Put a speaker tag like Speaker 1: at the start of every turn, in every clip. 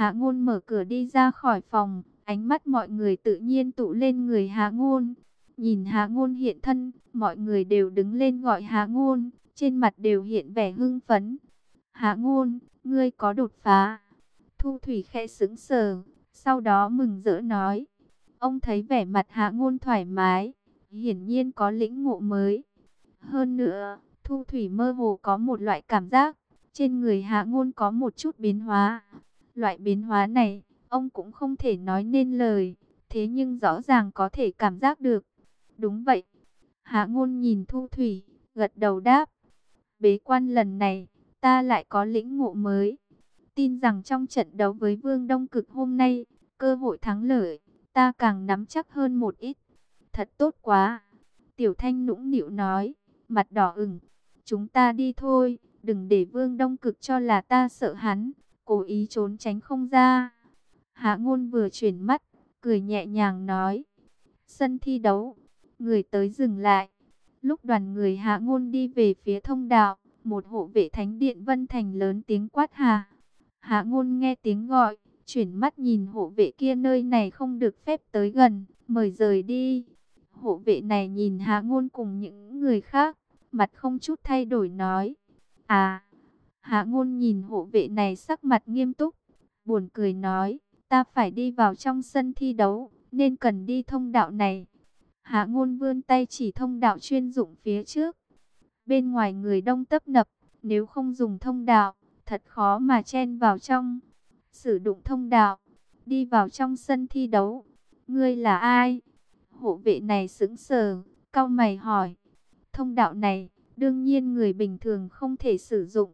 Speaker 1: Hạ Ngôn mở cửa đi ra khỏi phòng, ánh mắt mọi người tự nhiên tụ lên người Hạ Ngôn. Nhìn Hạ Ngôn hiện thân, mọi người đều đứng lên gọi Hạ Ngôn, trên mặt đều hiện vẻ hưng phấn. Hạ Ngôn, ngươi có đột phá. Thu Thủy khẽ sững sờ, sau đó mừng rỡ nói. Ông thấy vẻ mặt Hạ Ngôn thoải mái, hiển nhiên có lĩnh ngộ mới. Hơn nữa, Thu Thủy mơ hồ có một loại cảm giác, trên người Hạ Ngôn có một chút biến hóa. Loại biến hóa này, ông cũng không thể nói nên lời, thế nhưng rõ ràng có thể cảm giác được. Đúng vậy. Hạ Ngôn nhìn Thu Thủy, gật đầu đáp. Bế quan lần này, ta lại có lĩnh ngộ mới. Tin rằng trong trận đấu với Vương Đông Cực hôm nay, cơ hội thắng lợi, ta càng nắm chắc hơn một ít. Thật tốt quá. Tiểu Thanh nũng nịu nói, mặt đỏ ửng. Chúng ta đi thôi, đừng để Vương Đông Cực cho là ta sợ hắn, cố ý trốn tránh không ra. Hạ Ngôn vừa chuyển mắt, cười nhẹ nhàng nói. Sân thi đấu, người tới dừng lại. Lúc đoàn người Hạ Ngôn đi về phía thông đạo, một hộ vệ thánh điện Vân Thành lớn tiếng quát hạ. Hạ Ngôn nghe tiếng gọi, chuyển mắt nhìn hộ vệ kia, nơi này không được phép tới gần, mời rời đi. Hộ vệ này nhìn Hạ Ngôn cùng những người khác, mặt không chút thay đổi nói. À, Hạ Ngôn nhìn hộ vệ này sắc mặt nghiêm túc, buồn cười nói, ta phải đi vào trong sân thi đấu, nên cần đi thông đạo này. Hạ Ngôn vươn tay chỉ thông đạo chuyên dụng phía trước. Bên ngoài người đông tấp nập, nếu không dùng thông đạo, thật khó mà chen vào trong. Sử dụng thông đạo, đi vào trong sân thi đấu. Ngươi là ai? Hộ vệ này sững sờ, cau mày hỏi. Thông đạo này, đương nhiên người bình thường không thể sử dụng.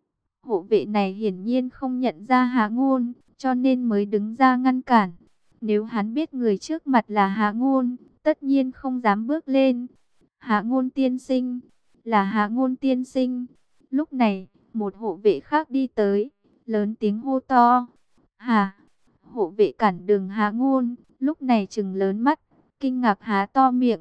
Speaker 1: Hộ vệ này hiển nhiên không nhận ra Hạ Ngôn, cho nên mới đứng ra ngăn cản. Nếu hắn biết người trước mặt là Hạ Ngôn, tất nhiên không dám bước lên. Hạ Ngôn tiên sinh, là Hạ Ngôn tiên sinh. Lúc này, một hộ vệ khác đi tới, lớn tiếng hô to. Hà, hộ vệ cản đường Hạ Ngôn, lúc này trừng lớn mắt, kinh ngạc há to miệng.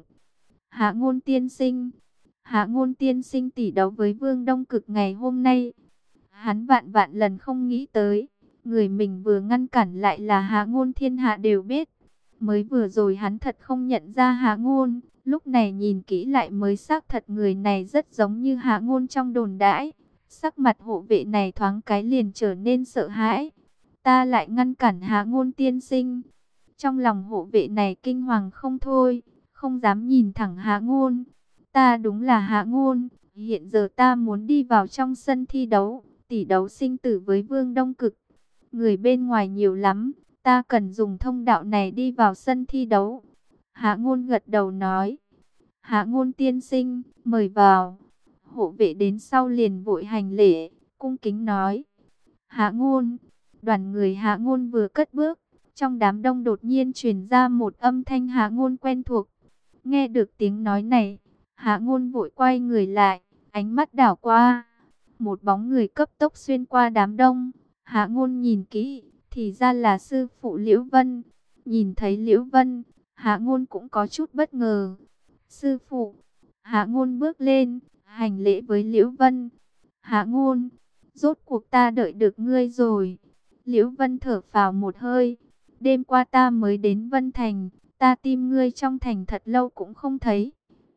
Speaker 1: Hạ Ngôn tiên sinh, Hạ Ngôn tiên sinh tỷ đấu với Vương Đông Cực ngày hôm nay. Hắn vạn vạn lần không nghĩ tới, người mình vừa ngăn cản lại là Hạ Ngôn, thiên hạ đều biết. Mới vừa rồi hắn thật không nhận ra Hạ Ngôn, lúc này nhìn kỹ lại mới xác thật người này rất giống như Hạ Ngôn trong đồn đãi. Sắc mặt hộ vệ này thoáng cái liền trở nên sợ hãi. Ta lại ngăn cản Hạ Ngôn tiên sinh. Trong lòng hộ vệ này kinh hoàng không thôi, không dám nhìn thẳng Hạ Ngôn. Ta đúng là Hạ Ngôn, hiện giờ ta muốn đi vào trong sân thi đấu, tỷ đấu sinh tử với Vương Đông Cực. Người bên ngoài nhiều lắm, ta cần dùng thông đạo này đi vào sân thi đấu. Hạ Ngôn gật đầu nói. Hạ Ngôn tiên sinh, mời vào. Hộ vệ đến sau liền vội hành lễ, cung kính nói. Hạ Ngôn. Đoàn người Hạ Ngôn vừa cất bước, trong đám đông đột nhiên truyền ra một âm thanh Hạ Ngôn quen thuộc. Nghe được tiếng nói này, Hạ Ngôn vội quay người lại, ánh mắt đảo qua. Một bóng người cấp tốc xuyên qua đám đông. Hạ Ngôn nhìn kỹ, thì ra là sư phụ Liễu Vân. Nhìn thấy Liễu Vân, Hạ Ngôn cũng có chút bất ngờ. Sư phụ, Hạ Ngôn bước lên, hành lễ với Liễu Vân. Hạ Ngôn, rốt cuộc ta đợi được ngươi rồi. Liễu Vân thở phào một hơi. Đêm qua ta mới đến Vân Thành, ta tìm ngươi trong thành thật lâu cũng không thấy.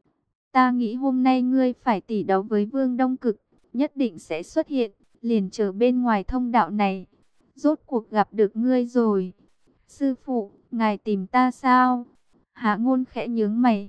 Speaker 1: Ta nghĩ hôm nay ngươi phải tỷ đấu với Vương Đông Cực, nhất định sẽ xuất hiện, liền chờ bên ngoài thông đạo này. Rốt cuộc gặp được ngươi rồi. Sư phụ, ngài tìm ta sao? Hạ Ngôn khẽ nhướng mày.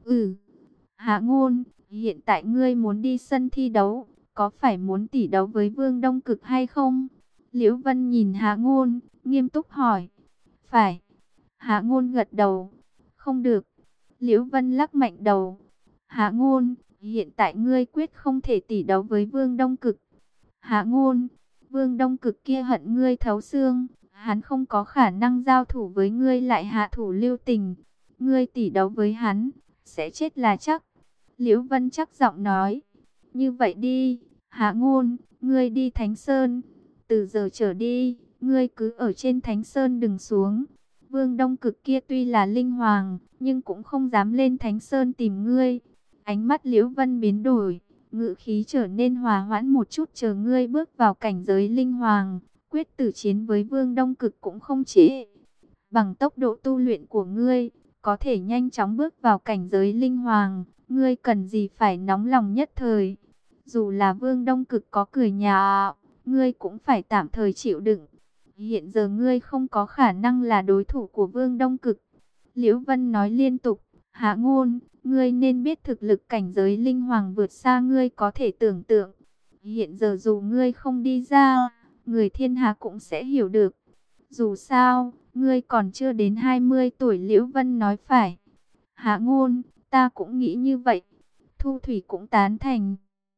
Speaker 1: Hạ Ngôn, hiện tại ngươi muốn đi sân thi đấu, có phải muốn tỷ đấu với Vương Đông Cực hay không? Liễu Vân nhìn Hạ Ngôn, nghiêm túc hỏi. Phải. Hạ Ngôn gật đầu. Không được. Liễu Vân lắc mạnh đầu. Hạ Ngôn, hiện tại ngươi quyết không thể tỷ đấu với Vương Đông Cực. Hạ Ngôn, Vương Đông Cực kia hận ngươi thấu xương, hắn không có khả năng giao thủ với ngươi lại hạ thủ lưu tình. Ngươi tỷ đấu với hắn, sẽ chết là chắc. Liễu Vân chắc giọng nói. Như vậy đi, Hạ Ngôn, ngươi đi Thánh Sơn. Từ giờ trở đi, ngươi cứ ở trên Thánh Sơn đừng xuống. Vương Đông Cực kia tuy là linh hoàng, nhưng cũng không dám lên Thánh Sơn tìm ngươi. Ánh mắt Liễu Vân biến đổi, ngữ khí trở nên hòa hoãn một chút. Chờ ngươi bước vào cảnh giới linh hoàng, quyết tử chiến với Vương Đông Cực cũng không trễ. Bằng tốc độ tu luyện của ngươi, có thể nhanh chóng bước vào cảnh giới linh hoàng, ngươi cần gì phải nóng lòng nhất thời. Dù là Vương Đông Cực có cười nhạo, ngươi cũng phải tạm thời chịu đựng. Hiện giờ ngươi không có khả năng là đối thủ của Vương Đông Cực. Liễu Vân nói liên tục, Hạ Ngôn, ngươi nên biết thực lực cảnh giới linh hoàng vượt xa ngươi có thể tưởng tượng. Hiện giờ dù ngươi không đi ra, người thiên hạ cũng sẽ hiểu được. Dù sao, ngươi còn chưa đến 20 tuổi. Liễu Vân nói phải. Hạ Ngôn, ta cũng nghĩ như vậy. Thu Thủy cũng tán thành.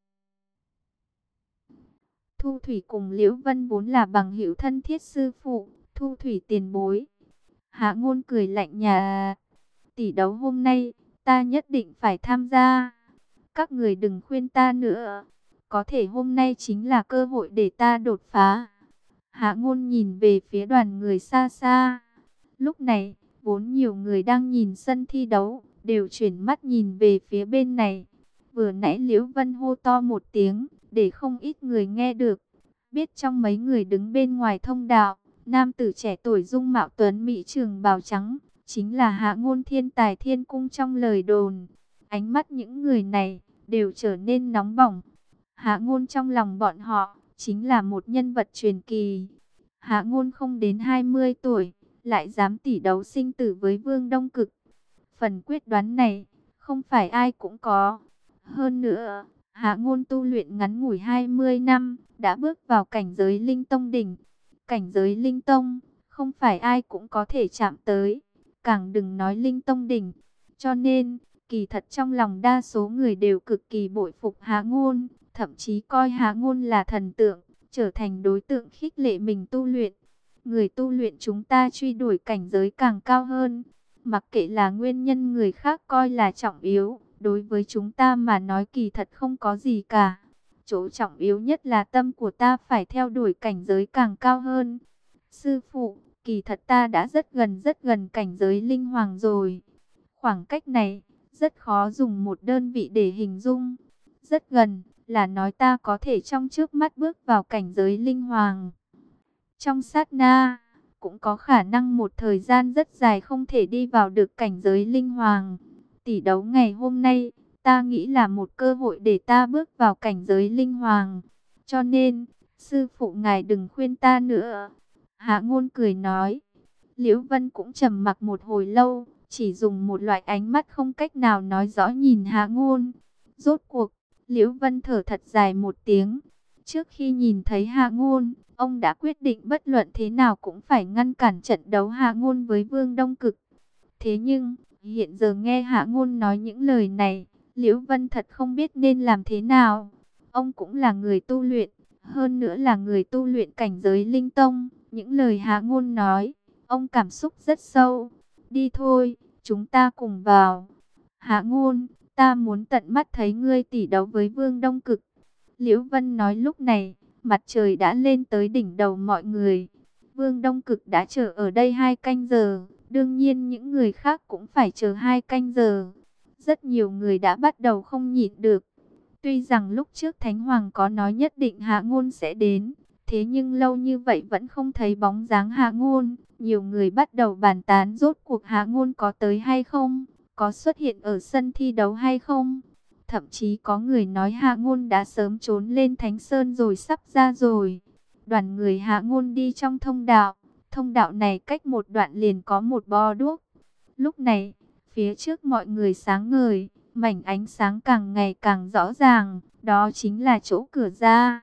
Speaker 1: Thu Thủy cùng Liễu Vân vốn là bằng hữu thân thiết. Sư phụ, Thu Thủy tiền bối. Hạ Ngôn cười lạnh nhạt. Tỷ đấu hôm nay, ta nhất định phải tham gia. Các người đừng khuyên ta nữa. Có thể hôm nay chính là cơ hội để ta đột phá. Hạ Ngôn nhìn về phía đoàn người xa xa. Lúc này, vốn nhiều người đang nhìn sân thi đấu, đều chuyển mắt nhìn về phía bên này. Vừa nãy Liễu Vân hô to một tiếng, để không ít người nghe được. Biết trong mấy người đứng bên ngoài thông đạo, nam tử trẻ tuổi dung mạo tuấn mỹ trường bào trắng, chính là Hạ Ngôn thiên tài thiên cung trong lời đồn. Ánh mắt những người này đều trở nên nóng bỏng. Hạ Ngôn trong lòng bọn họ chính là một nhân vật truyền kỳ. Hạ Ngôn không đến 20 tuổi, lại dám tỷ đấu sinh tử với Vương Đông Cực. Phần quyết đoán này, không phải ai cũng có. Hơn nữa, Hạ Ngôn tu luyện ngắn ngủi 20 năm, đã bước vào cảnh giới Linh Tông đỉnh. Cảnh giới Linh Tông, không phải ai cũng có thể chạm tới, càng đừng nói Linh Tông đỉnh. Cho nên, kỳ thật trong lòng đa số người đều cực kỳ bội phục Hạ Ngôn, thậm chí coi Hạ Ngôn là thần tượng, trở thành đối tượng khích lệ mình tu luyện. Người tu luyện chúng ta truy đuổi cảnh giới càng cao hơn, mặc kệ là nguyên nhân người khác coi là trọng yếu, đối với chúng ta mà nói kỳ thật không có gì cả. Chỗ trọng yếu nhất là tâm của ta phải theo đuổi cảnh giới càng cao hơn. Sư phụ, kỳ thật ta đã rất gần cảnh giới linh hoàng rồi. Khoảng cách này, rất khó dùng một đơn vị để hình dung. Rất gần, là nói ta có thể trong trước mắt bước vào cảnh giới linh hoàng. Trong sát na, cũng có khả năng một thời gian rất dài không thể đi vào được cảnh giới linh hoàng. Tỷ đấu ngày hôm nay, ta nghĩ là một cơ hội để ta bước vào cảnh giới linh hoàng. Cho nên, sư phụ ngài đừng khuyên ta nữa. Hạ Ngôn cười nói. Liễu Vân cũng trầm mặc một hồi lâu, chỉ dùng một loại ánh mắt không cách nào nói rõ nhìn Hạ Ngôn. Rốt cuộc, Liễu Vân thở thật dài một tiếng. Trước khi nhìn thấy Hạ Ngôn, ông đã quyết định bất luận thế nào cũng phải ngăn cản trận đấu Hạ Ngôn với Vương Đông Cực. Thế nhưng, hiện giờ nghe Hạ Ngôn nói những lời này, Liễu Vân thật không biết nên làm thế nào. Ông cũng là người tu luyện, hơn nữa là người tu luyện cảnh giới Linh Tông. Những lời Hạ Ngôn nói, ông cảm xúc rất sâu. Đi thôi, chúng ta cùng vào. Hạ Ngôn, ta muốn tận mắt thấy ngươi tỷ đấu với Vương Đông Cực. Liễu Vân nói lúc này, mặt trời đã lên tới đỉnh đầu mọi người. Vương Đông Cực đã chờ ở đây 2 canh giờ. Đương nhiên những người khác cũng phải chờ 2 canh giờ. Rất nhiều người đã bắt đầu không nhịn được. Tuy rằng lúc trước Thánh Hoàng có nói nhất định Hạ Ngôn sẽ đến, thế nhưng lâu như vậy vẫn không thấy bóng dáng Hạ Ngôn. Nhiều người bắt đầu bàn tán rốt cuộc Hạ Ngôn có tới hay không, có xuất hiện ở sân thi đấu hay không. Thậm chí có người nói Hạ Ngôn đã sớm trốn lên Thánh Sơn rồi, sắp ra rồi. Đoàn người Hạ Ngôn đi trong thông đạo. Thông đạo này cách một đoạn liền có một bó đuốc. Lúc này, phía trước mọi người sáng ngời, mảnh ánh sáng càng ngày càng rõ ràng, đó chính là chỗ cửa ra.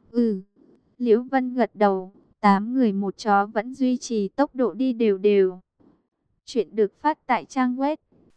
Speaker 1: Liễu Vân gật đầu, 8 người một chó vẫn duy trì tốc độ đi đều đều. Chuyện được phát tại trang web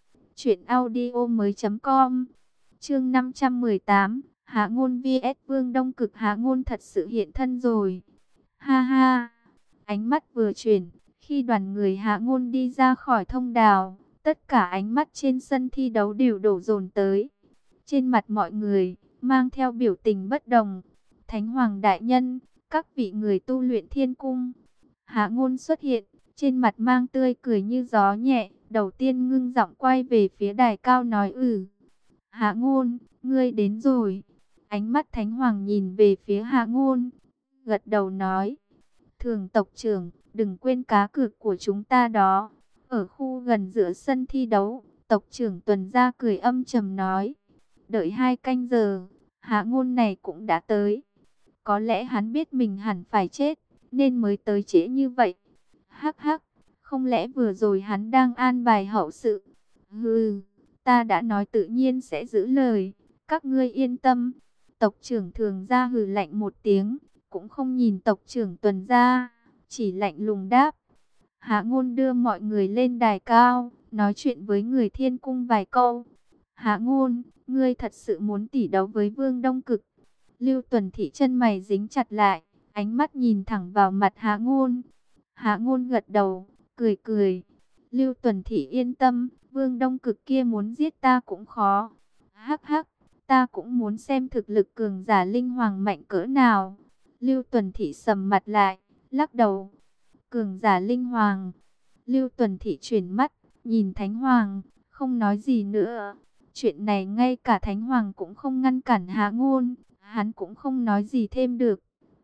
Speaker 1: truyệnaudiomoi.com. Chương 518, Hạ Ngôn vs Vương Đông Cực. Hạ Ngôn thật sự hiện thân rồi. Ha ha. Ánh mắt vừa chuyển, khi đoàn người Hạ Ngôn đi ra khỏi thông đạo, tất cả ánh mắt trên sân thi đấu đều đổ dồn tới. Trên mặt mọi người mang theo biểu tình bất đồng. Thánh Hoàng đại nhân, các vị người tu luyện thiên cung. Hạ Ngôn xuất hiện, trên mặt mang tươi cười như gió nhẹ, đầu tiên ngưng giọng quay về phía đài cao nói Hạ Ngôn, ngươi đến rồi. Ánh mắt Thánh Hoàng nhìn về phía Hạ Ngôn, gật đầu nói. Thường tộc trưởng, đừng quên cá cược của chúng ta đó. Ở khu gần giữa sân thi đấu, tộc trưởng Tuần Gia cười âm trầm nói. Đợi 2 canh giờ, Hạ Ngôn này cũng đã tới. Có lẽ hắn biết mình hẳn phải chết, nên mới tới trễ như vậy. Hắc hắc, không lẽ vừa rồi hắn đang an bài hậu sự? Hừ, ta đã nói tự nhiên sẽ giữ lời, các ngươi yên tâm. Tộc trưởng Thường Gia hừ lạnh một tiếng, cũng không nhìn tộc trưởng Tuần Gia, chỉ lạnh lùng đáp. Hạ Ngôn đưa mọi người lên đài cao, nói chuyện với người Thiên Cung vài câu. Hạ Ngôn, ngươi thật sự muốn tỷ đấu với Vương Đông Cực? Lưu Tuần Thị chân mày dính chặt lại, ánh mắt nhìn thẳng vào mặt Hạ Ngôn. Hạ Ngôn gật đầu, cười cười. Lưu Tuần Thị yên tâm, Vương Đông Cực kia muốn giết ta cũng khó. Hắc hắc, ta cũng muốn xem thực lực cường giả linh hoàng mạnh cỡ nào. Lưu Tuần Thị sầm mặt lại, lắc đầu. Cường giả linh hoàng. Lưu Tuần Thị chuyển mắt, nhìn Thánh Hoàng, không nói gì nữa. Chuyện này ngay cả Thánh Hoàng cũng không ngăn cản Hạ Ngôn, hắn cũng không nói gì thêm được.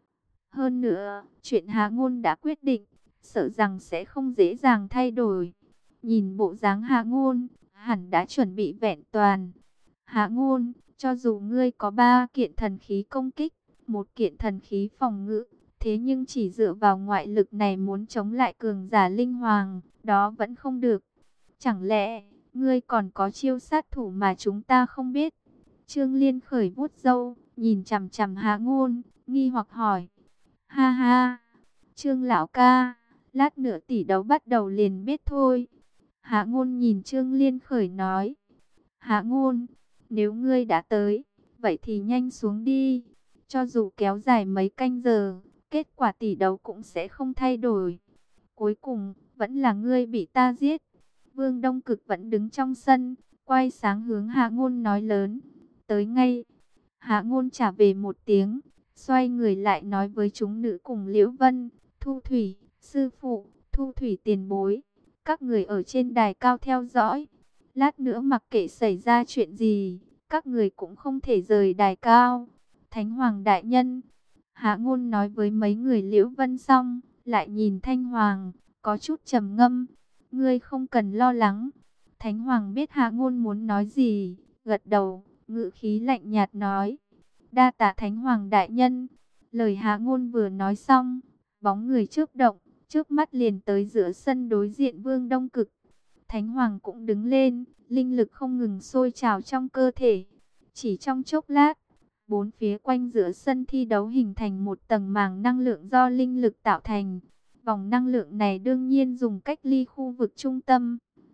Speaker 1: Hơn nữa, chuyện Hạ Ngôn đã quyết định, sợ rằng sẽ không dễ dàng thay đổi. Nhìn bộ dáng Hạ Ngôn, hẳn đã chuẩn bị vẹn toàn. Hạ Ngôn, cho dù ngươi có 3 kiện thần khí công kích, 1 kiện thần khí phòng ngự, thế nhưng chỉ dựa vào ngoại lực này muốn chống lại cường giả linh hoàng, đó vẫn không được. Chẳng lẽ, ngươi còn có chiêu sát thủ mà chúng ta không biết? Trương Liên khởi vuốt râu, nhìn chằm chằm Hạ Ngôn, nghi hoặc hỏi. Ha ha, Trương lão ca, lát nữa tỷ đấu bắt đầu liền biết thôi. Hạ Ngôn nhìn Trương Liên khởi nói. Hạ Ngôn, nếu ngươi đã tới, vậy thì nhanh xuống đi. Cho dù kéo dài mấy canh giờ, kết quả tỷ đấu cũng sẽ không thay đổi. Cuối cùng, vẫn là ngươi bị ta giết. Vương Đông Cực vẫn đứng trong sân, quay sáng hướng Hạ Ngôn nói lớn. Tới ngay. Hạ Ngôn trả về một tiếng, xoay người lại nói với chúng nữ cùng Liễu Vân, Thu Thủy, sư phụ, Thu Thủy tiền bối. Các người ở trên đài cao theo dõi. Lát nữa mặc kệ xảy ra chuyện gì, các người cũng không thể rời đài cao. Thánh Hoàng đại nhân. Hạ Ngôn nói với mấy người Liễu Vân xong, lại nhìn Thanh Hoàng, có chút trầm ngâm. Ngươi không cần lo lắng. Thánh Hoàng biết Hạ Ngôn muốn nói gì, gật đầu, ngữ khí lạnh nhạt nói. Đa tạ Thánh Hoàng đại nhân. Lời Hạ Ngôn vừa nói xong, bóng người chớp động, trước mắt liền tới giữa sân đối diện Vương Đông Cực. Thánh Hoàng cũng đứng lên, linh lực không ngừng sôi trào trong cơ thể. Chỉ trong chốc lát, bốn phía quanh giữa sân thi đấu hình thành một tầng màng năng lượng do linh lực tạo thành. Vòng năng lượng này đương nhiên dùng cách ly khu vực trung tâm.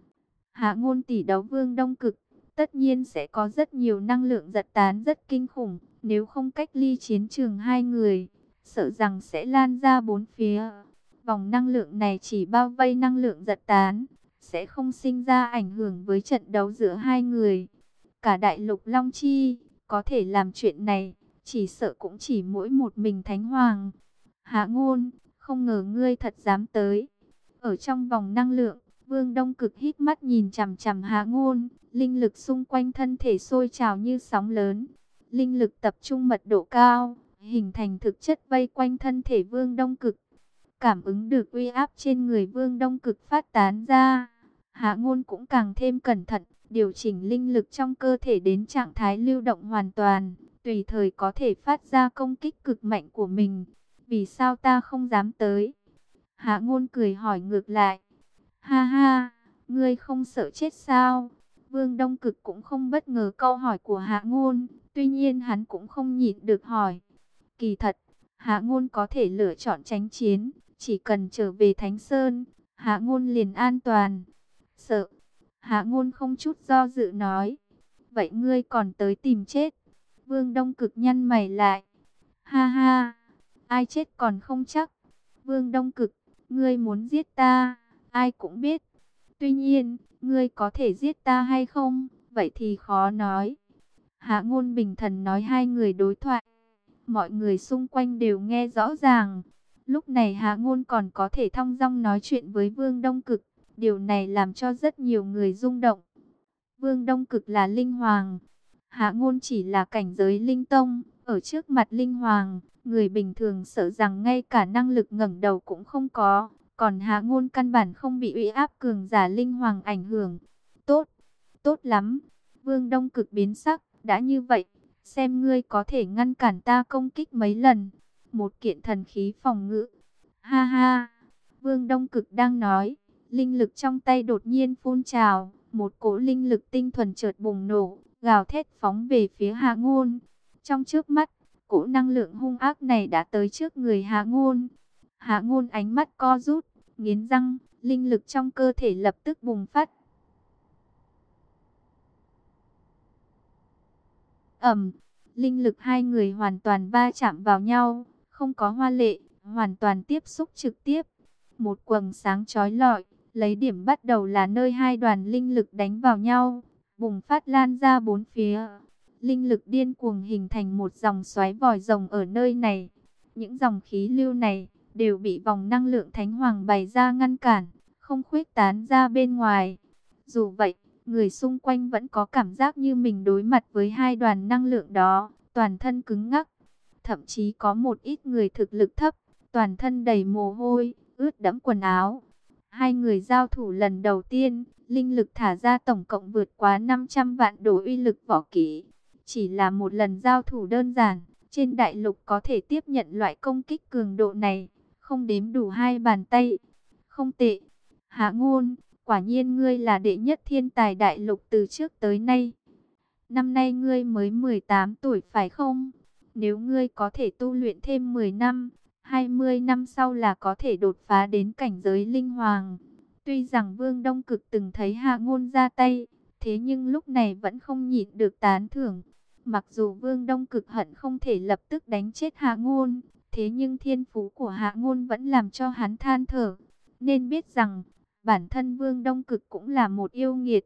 Speaker 1: Hạ Ngôn tỷ đấu Vương Đông Cực, tất nhiên sẽ có rất nhiều năng lượng giật tán rất kinh khủng. Nếu không cách ly chiến trường hai người, sợ rằng sẽ lan ra bốn phía. Vòng năng lượng này chỉ bao vây năng lượng giật tán, sẽ không sinh ra ảnh hưởng với trận đấu giữa hai người. Cả đại lục Long Chi có thể làm chuyện này, chỉ sợ cũng chỉ mỗi một mình Thánh Hoàng. Hạ Ngôn, không ngờ ngươi thật dám tới. Ở trong vòng năng lượng, Vương Đông Cực hít mắt nhìn chằm chằm Hạ Ngôn, linh lực xung quanh thân thể sôi trào như sóng lớn. Linh lực tập trung mật độ cao, hình thành thực chất vây quanh thân thể Vương Đông Cực. Cảm ứng được uy áp trên người Vương Đông Cực phát tán ra, Hạ Ngôn cũng càng thêm cẩn thận, điều chỉnh linh lực trong cơ thể đến trạng thái lưu động hoàn toàn, tùy thời có thể phát ra công kích cực mạnh của mình. Vì sao ta không dám tới? Hạ Ngôn cười hỏi ngược lại. Ha ha, ngươi không sợ chết sao? Vương Đông Cực cũng không bất ngờ câu hỏi của Hạ Ngôn, tuy nhiên hắn cũng không nhịn được hỏi. Kỳ thật, Hạ Ngôn có thể lựa chọn tránh chiến, chỉ cần trở về Thánh Sơn, Hạ Ngôn liền an toàn. Sợ? Hạ Ngôn không chút do dự nói. Vậy ngươi còn tới tìm chết? Vương Đông Cực nhăn mày lại. Ha ha, ai chết còn không chắc. Vương Đông Cực, ngươi muốn giết ta, ai cũng biết. Tuy nhiên, ngươi có thể giết ta hay không, vậy thì khó nói. Hạ Ngôn bình thần nói hai người đối thoại. Mọi người xung quanh đều nghe rõ ràng. Lúc này Hạ Ngôn còn có thể thong dong nói chuyện với Vương Đông Cực. Điều này làm cho rất nhiều người rung động. Vương Đông Cực là linh hoàng, Hạ Ngôn chỉ là cảnh giới linh tông. Ở trước mặt Linh Hoàng, người bình thường sợ rằng ngay cả năng lực ngẩng đầu cũng không có. Còn Hạ Ngôn căn bản không bị uy áp cường giả Linh Hoàng ảnh hưởng. Tốt, tốt lắm. Vương Đông Cực biến sắc, đã như vậy, xem ngươi có thể ngăn cản ta công kích mấy lần. Một kiện thần khí phòng ngự. Ha ha, Vương Đông Cực đang nói, linh lực trong tay đột nhiên phun trào, một cỗ linh lực tinh thuần chợt bùng nổ, gào thét phóng về phía Hạ Ngôn. Trong chớp mắt, cỗ năng lượng hung ác này đã tới trước người Hạ Ngôn. Hạ Ngôn ánh mắt co rút, nghiến răng, linh lực trong cơ thể lập tức bùng phát. Ầm, linh lực hai người hoàn toàn va chạm vào nhau, không có hoa lệ, hoàn toàn tiếp xúc trực tiếp. Một quầng sáng chói lọi, lấy điểm bắt đầu là nơi hai đoàn linh lực đánh vào nhau, bùng phát lan ra bốn phía. Linh lực điên cuồng hình thành một dòng xoáy vòi rồng ở nơi này. Những dòng khí lưu này đều bị vòng năng lượng Thánh Hoàng bày ra ngăn cản, không khuếch tán ra bên ngoài. Dù vậy, người xung quanh vẫn có cảm giác như mình đối mặt với hai đoàn năng lượng đó, toàn thân cứng ngắc. Thậm chí có một ít người thực lực thấp, toàn thân đầy mồ hôi, ướt đẫm quần áo. Hai người giao thủ lần đầu tiên, linh lực thả ra tổng cộng vượt quá 500 vạn đồ uy lực võ kỹ. Chỉ là một lần giao thủ đơn giản, trên đại lục có thể tiếp nhận loại công kích cường độ này, không đếm đủ hai bàn tay. Không tệ, Hạ Ngôn, quả nhiên ngươi là đệ nhất thiên tài đại lục từ trước tới nay. Năm nay ngươi mới 18 tuổi phải không? Nếu ngươi có thể tu luyện thêm 10 năm, 20 năm sau là có thể đột phá đến cảnh giới linh hoàng. Tuy rằng Vương Đông Cực từng thấy Hạ Ngôn ra tay, thế nhưng lúc này vẫn không nhịn được tán thưởng. Mặc dù Vương Đông Cực hận không thể lập tức đánh chết Hạ Ngôn, thế nhưng thiên phú của Hạ Ngôn vẫn làm cho hắn than thở. Nên biết rằng, bản thân Vương Đông Cực cũng là một yêu nghiệt.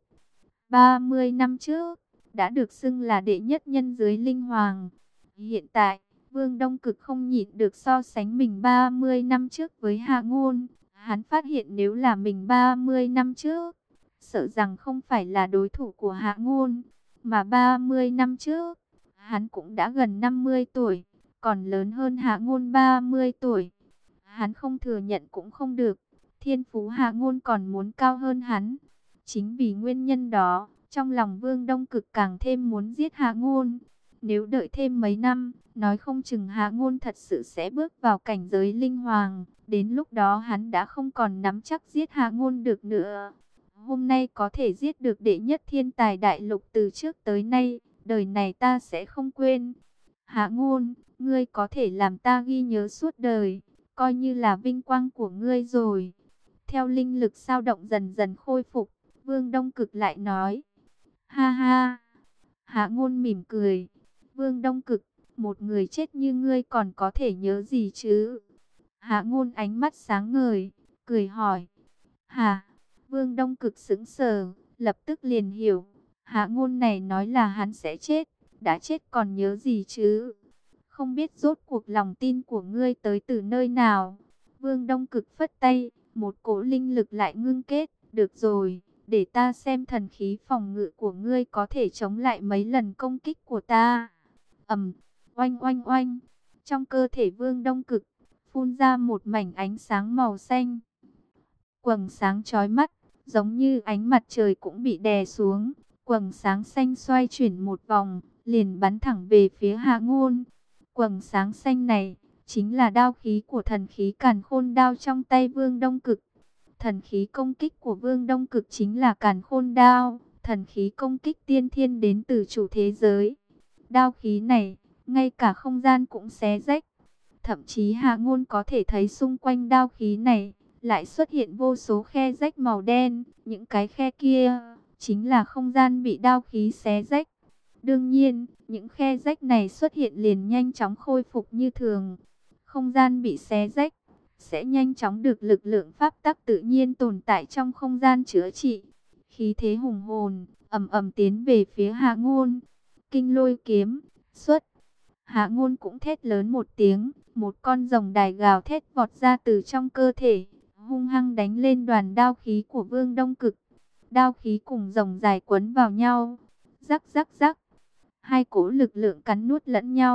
Speaker 1: 30 năm trước, đã được xưng là đệ nhất nhân dưới linh hoàng. Hiện tại, Vương Đông Cực không nhịn được so sánh mình 30 năm trước với Hạ Ngôn. Hắn phát hiện nếu là mình 30 năm trước, sợ rằng không phải là đối thủ của Hạ Ngôn. Mà 30 năm trước, hắn cũng đã gần 50 tuổi, còn lớn hơn Hạ Ngôn 30 tuổi. Hắn không thừa nhận cũng không được, thiên phú Hạ Ngôn còn muốn cao hơn hắn. Chính vì nguyên nhân đó, trong lòng Vương Đông Cực càng thêm muốn giết Hạ Ngôn. Nếu đợi thêm mấy năm, nói không chừng Hạ Ngôn thật sự sẽ bước vào cảnh giới linh hoàng. Đến lúc đó hắn đã không còn nắm chắc giết Hạ Ngôn được nữa. Hôm nay có thể giết được đệ nhất thiên tài đại lục từ trước tới nay, đời này ta sẽ không quên. Hạ Ngôn, ngươi có thể làm ta ghi nhớ suốt đời, coi như là vinh quang của ngươi rồi. Theo linh lực dao động dần dần khôi phục, Vương Đông Cực lại nói. Ha ha. Hạ Ngôn mỉm cười. Vương Đông Cực, một người chết như ngươi còn có thể nhớ gì chứ? Hạ Ngôn ánh mắt sáng ngời, cười hỏi. Hả? Vương Đông Cực sững sờ, lập tức liền hiểu. Hạ Ngôn này nói là hắn sẽ chết, đã chết còn nhớ gì chứ? Không biết rốt cuộc lòng tin của ngươi tới từ nơi nào? Vương Đông Cực phất tay, một cỗ linh lực lại ngưng kết. Được rồi, để ta xem thần khí phòng ngự của ngươi có thể chống lại mấy lần công kích của ta. Oanh oanh oanh, trong cơ thể Vương Đông Cực phun ra một mảnh ánh sáng màu xanh. Quầng sáng chói mắt, giống như ánh mặt trời cũng bị đè xuống. Quầng sáng xanh xoay chuyển một vòng, liền bắn thẳng về phía Hạ Ngôn. Quầng sáng xanh này chính là đao khí của thần khí Càn Khôn đao trong tay Vương Đông Cực. Thần khí công kích của Vương Đông Cực chính là Càn Khôn đao, thần khí công kích tiên thiên đến từ chủ thế giới. Đao khí này, ngay cả không gian cũng xé rách. Thậm chí Hạ Ngôn có thể thấy xung quanh đao khí này lại xuất hiện vô số khe rách màu đen. Những cái khe kia chính là không gian bị đao khí xé rách. Đương nhiên, những khe rách này xuất hiện liền nhanh chóng khôi phục như thường. Không gian bị xé rách sẽ nhanh chóng được lực lượng pháp tắc tự nhiên tồn tại trong không gian chữa trị. Khí thế hùng hồn, ầm ầm tiến về phía Hạ Ngôn. Kinh Lôi kiếm xuất. Hạ Ngôn cũng thét lớn một tiếng, một con rồng đài gào thét vọt ra từ trong cơ thể, hung hăng đánh lên đoàn đao khí của Vương Đông Cực. Đao khí cùng rồng dài quấn vào nhau, rắc rắc rắc. Hai cỗ lực lượng cắn nuốt lẫn nhau,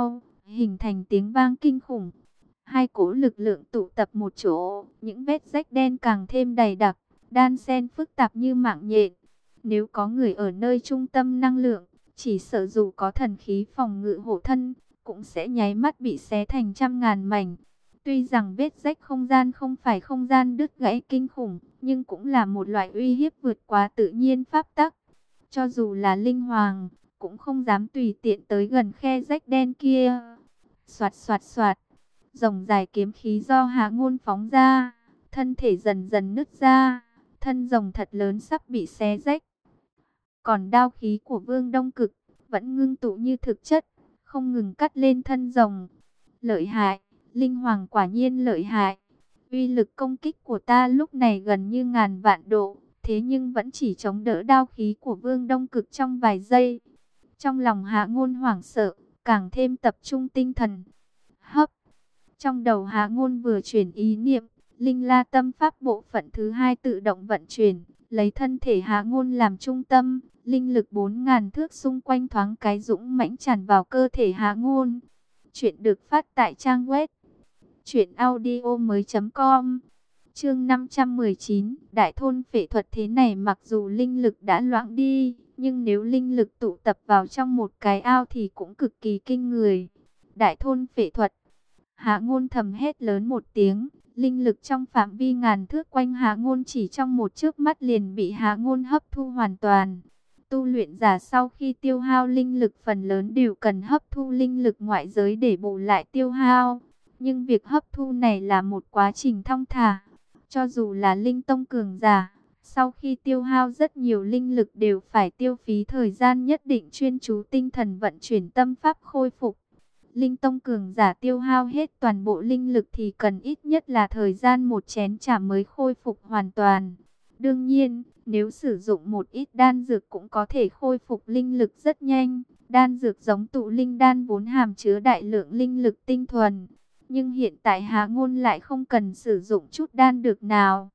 Speaker 1: hình thành tiếng vang kinh khủng. Hai cỗ lực lượng tụ tập một chỗ, những vết rách đen càng thêm dày đặc, đan xen phức tạp như mạng nhện. Nếu có người ở nơi trung tâm năng lượng, chỉ sợ dù có thần khí phòng ngự hộ thân, cũng sẽ nháy mắt bị xé thành trăm ngàn mảnh. Tuy rằng vết rách không gian không phải không gian đứt gãy kinh khủng, nhưng cũng là một loại uy hiếp vượt quá tự nhiên pháp tắc. Cho dù là linh hoàng, cũng không dám tùy tiện tới gần khe rách đen kia. Soạt soạt soạt, rồng dài kiếm khí do Hạ Ngôn phóng ra, thân thể dần dần nứt ra, thân rồng thật lớn sắp bị xé rách. Còn đao khí của Vương Đông Cực vẫn ngưng tụ như thực chất, không ngừng cắt lên thân rồng. Lợi hại, linh hoàng quả nhiên lợi hại. Uy lực công kích của ta lúc này gần như ngàn vạn độ, thế nhưng vẫn chỉ chống đỡ đao khí của Vương Đông Cực trong vài giây. Trong lòng Hạ Ngôn hoảng sợ, càng thêm tập trung tinh thần. Hấp, trong đầu Hạ Ngôn vừa chuyển ý niệm, Linh La Tâm Pháp bộ phận thứ hai tự động vận chuyển, lấy thân thể Hạ Ngôn làm trung tâm, linh lực 4000 thước xung quanh thoáng cái dũng mãnh tràn vào cơ thể Hạ Ngôn. Chuyện được phát tại trang web truyệnaudiomoi.com. Chương 519, Đại thôn phệ thuật. Thế này mặc dù linh lực đã loãng đi, nhưng nếu linh lực tụ tập vào trong một cái ao thì cũng cực kỳ kinh người. Đại thôn phệ thuật. Hạ Ngôn thầm hét lớn một tiếng, linh lực trong phạm vi ngàn thước quanh Hạ Ngôn chỉ trong một chớp mắt liền bị Hạ Ngôn hấp thu hoàn toàn. Tu luyện giả sau khi tiêu hao linh lực phần lớn đều cần hấp thu linh lực ngoại giới để bù lại tiêu hao. Nhưng việc hấp thu này là một quá trình thong thả. Cho dù là linh tông cường giả, sau khi tiêu hao rất nhiều linh lực đều phải tiêu phí thời gian nhất định chuyên chú tinh thần vận chuyển tâm pháp khôi phục. Linh tông cường giả tiêu hao hết toàn bộ linh lực thì cần ít nhất là thời gian một chén trà mới khôi phục hoàn toàn. Đương nhiên, nếu sử dụng một ít đan dược cũng có thể khôi phục linh lực rất nhanh. Đan dược giống tụ linh đan vốn hàm chứa đại lượng linh lực tinh thuần. Nhưng hiện tại Hạ Ngôn lại không cần sử dụng chút đan dược nào.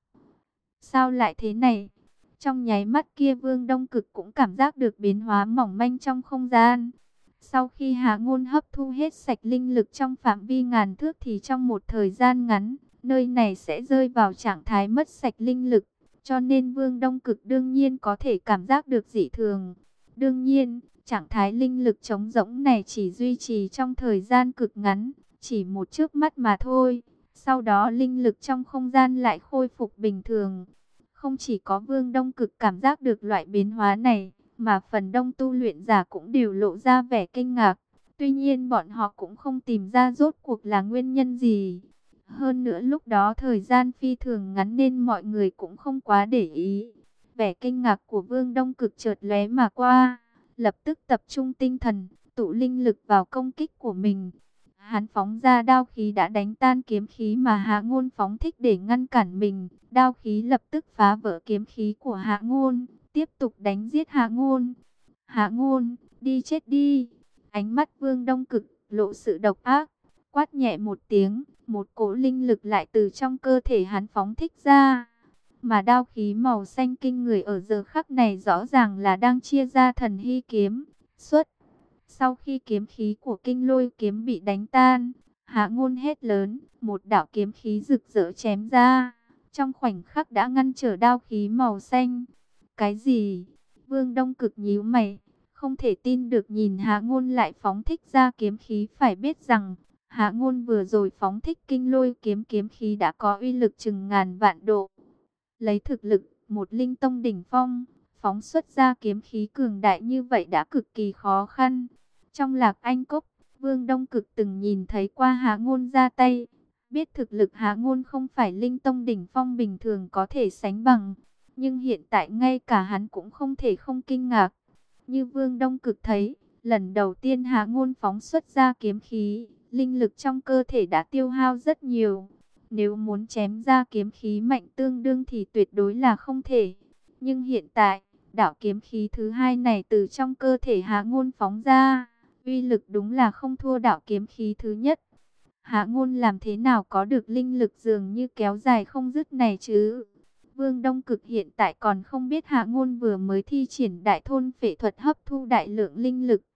Speaker 1: Sao lại thế này? Trong nháy mắt kia Vương Đông Cực cũng cảm giác được biến hóa mỏng manh trong không gian. Sau khi Hạ Ngôn hấp thu hết sạch linh lực trong phạm vi ngàn thước thì trong một thời gian ngắn, nơi này sẽ rơi vào trạng thái mất sạch linh lực. Cho nên Vương Đông Cực đương nhiên có thể cảm giác được dị thường. Đương nhiên, trạng thái linh lực trống rỗng này chỉ duy trì trong thời gian cực ngắn, chỉ một chớp mắt mà thôi. Sau đó linh lực trong không gian lại khôi phục bình thường. Không chỉ có Vương Đông Cực cảm giác được loại biến hóa này, mà phần đông tu luyện giả cũng đều lộ ra vẻ kinh ngạc. Tuy nhiên bọn họ cũng không tìm ra rốt cuộc là nguyên nhân gì. Hơn nữa lúc đó thời gian phi thường ngắn nên mọi người cũng không quá để ý. Vẻ kinh ngạc của Vương Đông Cực chợt lóe mà qua, lập tức tập trung tinh thần, tụ linh lực vào công kích của mình. Hắn phóng ra đao khí đã đánh tan kiếm khí mà Hạ Ngôn phóng thích để ngăn cản mình. Đao khí lập tức phá vỡ kiếm khí của Hạ Ngôn, tiếp tục đánh giết Hạ Ngôn. Hạ Ngôn, đi chết đi. Ánh mắt Vương Đông Cực lộ sự độc ác, quát nhẹ một tiếng, một cỗ linh lực lại từ trong cơ thể hắn phóng thích ra. Mà đao khí màu xanh kinh người ở giờ khắc này rõ ràng là đang chia ra thần hy kiếm xuất. Sau khi kiếm khí của kinh lôi kiếm bị đánh tan, Hạ Ngôn hét lớn, một đạo kiếm khí rực rỡ chém ra, trong khoảnh khắc đã ngăn trở đao khí màu xanh. Cái gì? Vương Đông Cực nhíu mày, không thể tin được nhìn Hạ Ngôn lại phóng thích ra kiếm khí. Phải biết rằng, Hạ Ngôn vừa rồi phóng thích kinh lôi kiếm, kiếm khí đã có uy lực chừng ngàn vạn độ. Lấy thực lực một linh tông đỉnh phong, phóng xuất ra kiếm khí cường đại như vậy đã cực kỳ khó khăn. Trong Lạc Anh Cốc, Vương Đông Cực từng nhìn thấy qua Hạ Ngôn ra tay, biết thực lực Hạ Ngôn không phải linh tông đỉnh phong bình thường có thể sánh bằng. Nhưng hiện tại ngay cả hắn cũng không thể không kinh ngạc. Như Vương Đông Cực thấy, lần đầu tiên Hạ Ngôn phóng xuất ra kiếm khí, linh lực trong cơ thể đã tiêu hao rất nhiều. Nếu muốn chém ra kiếm khí mạnh tương đương thì tuyệt đối là không thể. Nhưng hiện tại, đạo kiếm khí thứ hai này từ trong cơ thể Hạ Ngôn phóng ra, uy lực đúng là không thua đạo kiếm khí thứ nhất. Hạ Ngôn làm thế nào có được linh lực dường như kéo dài không dứt này chứ? Vương Đông Cực hiện tại còn không biết Hạ Ngôn vừa mới thi triển đại thôn phệ thuật hấp thu đại lượng linh lực.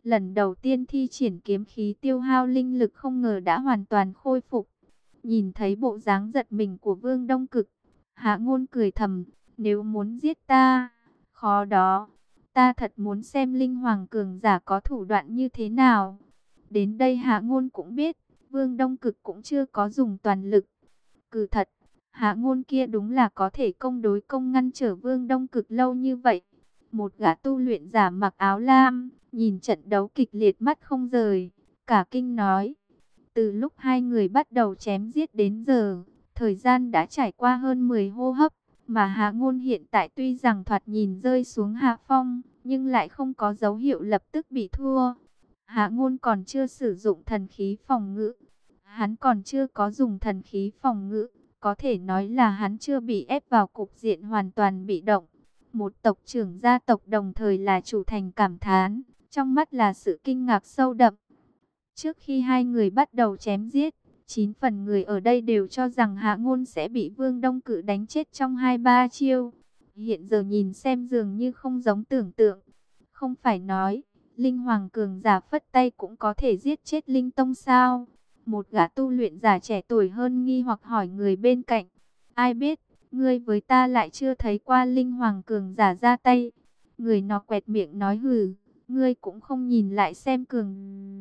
Speaker 1: Lần đầu tiên thi triển kiếm khí tiêu hao linh lực không ngờ đã hoàn toàn khôi phục. Nhìn thấy bộ dáng giật mình của Vương Đông Cực, Hạ Ngôn cười thầm, nếu muốn giết ta, khó đó. Ta thật muốn xem linh hoàng cường giả có thủ đoạn như thế nào. Đến đây Hạ Ngôn cũng biết, Vương Đông Cực cũng chưa có dùng toàn lực. Cừ thật, Hạ Ngôn kia đúng là có thể công đối công ngăn trở Vương Đông Cực lâu như vậy. Một gã tu luyện giả mặc áo lam, nhìn trận đấu kịch liệt mắt không rời, cả kinh nói. Từ lúc hai người bắt đầu chém giết đến giờ, thời gian đã trải qua hơn 10 hô hấp, mà Hạ Ngôn hiện tại tuy rằng thoạt nhìn rơi xuống hạ phong, nhưng lại không có dấu hiệu lập tức bị thua. Hạ Ngôn còn chưa sử dụng thần khí phòng ngự, hắn còn chưa có dùng thần khí phòng ngự, có thể nói là hắn chưa bị ép vào cục diện hoàn toàn bị động. Một tộc trưởng gia tộc đồng thời là chủ thành cảm thán, trong mắt là sự kinh ngạc sâu đậm. Trước khi hai người bắt đầu chém giết, 9 phần người ở đây đều cho rằng Hạ Ngôn sẽ bị Vương Đông Cự đánh chết trong 2-3 chiêu. Hiện giờ nhìn xem dường như không giống tưởng tượng. Không phải nói, Linh Hoàng cường giả phất tay cũng có thể giết chết Linh Tông sao? Một gã tu luyện giả trẻ tuổi hơn nghi hoặc hỏi người bên cạnh. Ai biết, ngươi với ta lại chưa thấy qua Linh Hoàng cường giả ra tay. Người nó quẹt miệng nói hừ, ngươi cũng không nhìn lại xem cường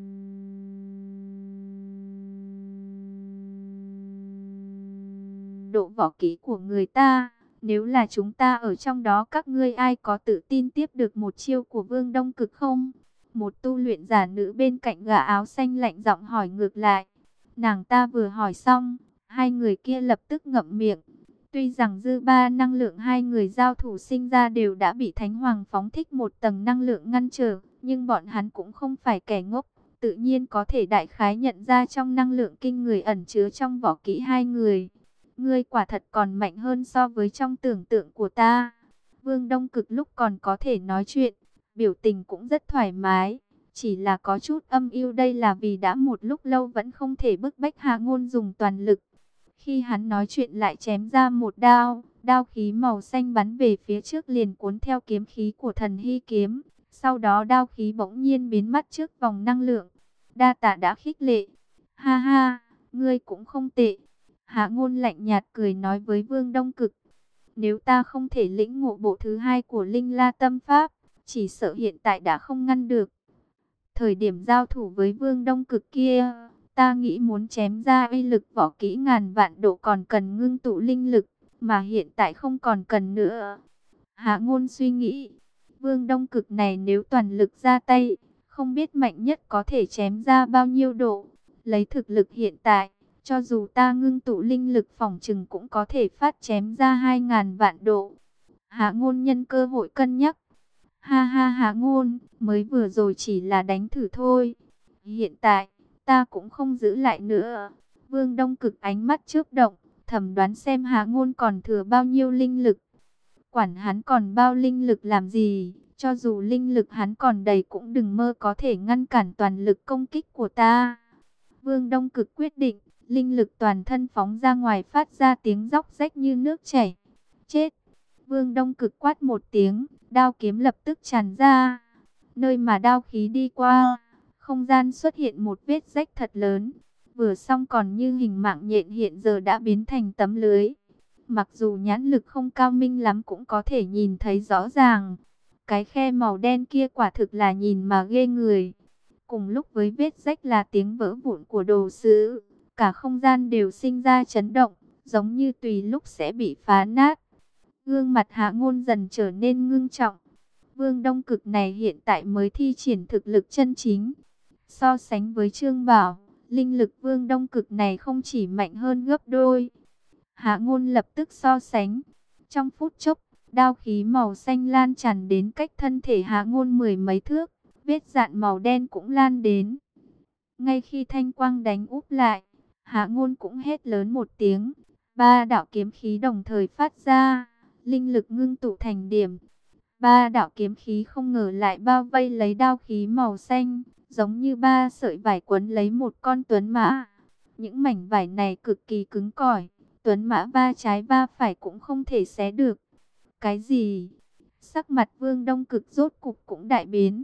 Speaker 1: độ võ kỹ của người ta. Nếu là chúng ta ở trong đó, các ngươi ai có tự tin tiếp được một chiêu của Vương Đông Cực không? Một tu luyện giả nữ bên cạnh gã áo xanh lạnh giọng hỏi ngược lại. Nàng ta vừa hỏi xong, hai người kia lập tức ngậm miệng. Tuy rằng dư ba năng lượng hai người giao thủ sinh ra đều đã bị Thánh Hoàng phóng thích một tầng năng lượng ngăn trở, nhưng bọn hắn cũng không phải kẻ ngốc, tự nhiên có thể đại khái nhận ra trong năng lượng kinh người ẩn chứa trong võ kỹ hai người. Ngươi quả thật còn mạnh hơn so với trong tưởng tượng của ta. Vương Đông Cực lúc còn có thể nói chuyện, biểu tình cũng rất thoải mái, chỉ là có chút âm u, đây là vì đã một lúc lâu vẫn không thể bức bách Hạ Ngôn dùng toàn lực. Khi hắn nói chuyện lại chém ra một đao, đao khí màu xanh bắn về phía trước liền cuốn theo kiếm khí của thần hy kiếm. Sau đó đao khí bỗng nhiên biến mất trước vòng năng lượng. Đa tạ đã khích lệ. Ha ha, ngươi cũng không tệ. Hạ Ngôn lạnh nhạt cười nói với Vương Đông Cực. Nếu ta không thể lĩnh ngộ bộ thứ hai của Linh La Tâm Pháp, chỉ sợ hiện tại đã không ngăn được. Thời điểm giao thủ với Vương Đông Cực kia, ta nghĩ muốn chém ra uy lực võ kỹ ngàn vạn độ còn cần ngưng tụ linh lực, mà hiện tại không còn cần nữa. Hạ Ngôn suy nghĩ, Vương Đông Cực này nếu toàn lực ra tay, không biết mạnh nhất có thể chém ra bao nhiêu độ. Lấy thực lực hiện tại, cho dù ta ngưng tụ linh lực phỏng chừng cũng có thể phát chém ra 2000 vạn độ. Hạ Ngôn nhân cơ hội cân nhắc. Ha ha, Hạ Ngôn, mới vừa rồi chỉ là đánh thử thôi. Hiện tại, ta cũng không giữ lại nữa. Vương Đông Cực ánh mắt chớp động, thầm đoán xem Hạ Ngôn còn thừa bao nhiêu linh lực. Quản hắn còn bao linh lực làm gì, cho dù linh lực hắn còn đầy cũng đừng mơ có thể ngăn cản toàn lực công kích của ta. Vương Đông Cực quyết định, linh lực toàn thân phóng ra ngoài phát ra tiếng róc rách như nước chảy. Chết! Vương Đông Cực quát một tiếng, đao kiếm lập tức tràn ra. Nơi mà đao khí đi qua, không gian xuất hiện một vết rách thật lớn. Vừa xong còn như hình mạng nhện hiện giờ đã biến thành tấm lưới. Mặc dù nhãn lực không cao minh lắm cũng có thể nhìn thấy rõ ràng. Cái khe màu đen kia quả thực là nhìn mà ghê người. Cùng lúc với vết rách là tiếng vỡ vụn của đồ sứ. Cả không gian đều sinh ra chấn động, giống như tùy lúc sẽ bị phá nát. Gương mặt Hạ Ngôn dần trở nên ngưng trọng. Vương Đông Cực này hiện tại mới thi triển thực lực chân chính. So sánh với Trương Bảo, linh lực Vương Đông Cực này không chỉ mạnh hơn gấp đôi. Hạ Ngôn lập tức so sánh. Trong phút chốc, đao khí màu xanh lan tràn đến cách thân thể Hạ Ngôn mười mấy thước. Vết dạn màu đen cũng lan đến. Ngay khi thanh quang đánh úp lại, Hạ Ngôn cũng hét lớn một tiếng. Ba đạo kiếm khí đồng thời phát ra, linh lực ngưng tụ thành điểm. Ba đạo kiếm khí không ngờ lại bao vây lấy đao khí màu xanh, giống như ba sợi vải quấn lấy một con tuấn mã. Những mảnh vải này cực kỳ cứng cỏi, tuấn mã va trái va phải cũng không thể xé được. Cái gì? Sắc mặt Vương Đông Cực rốt cục cũng đại biến.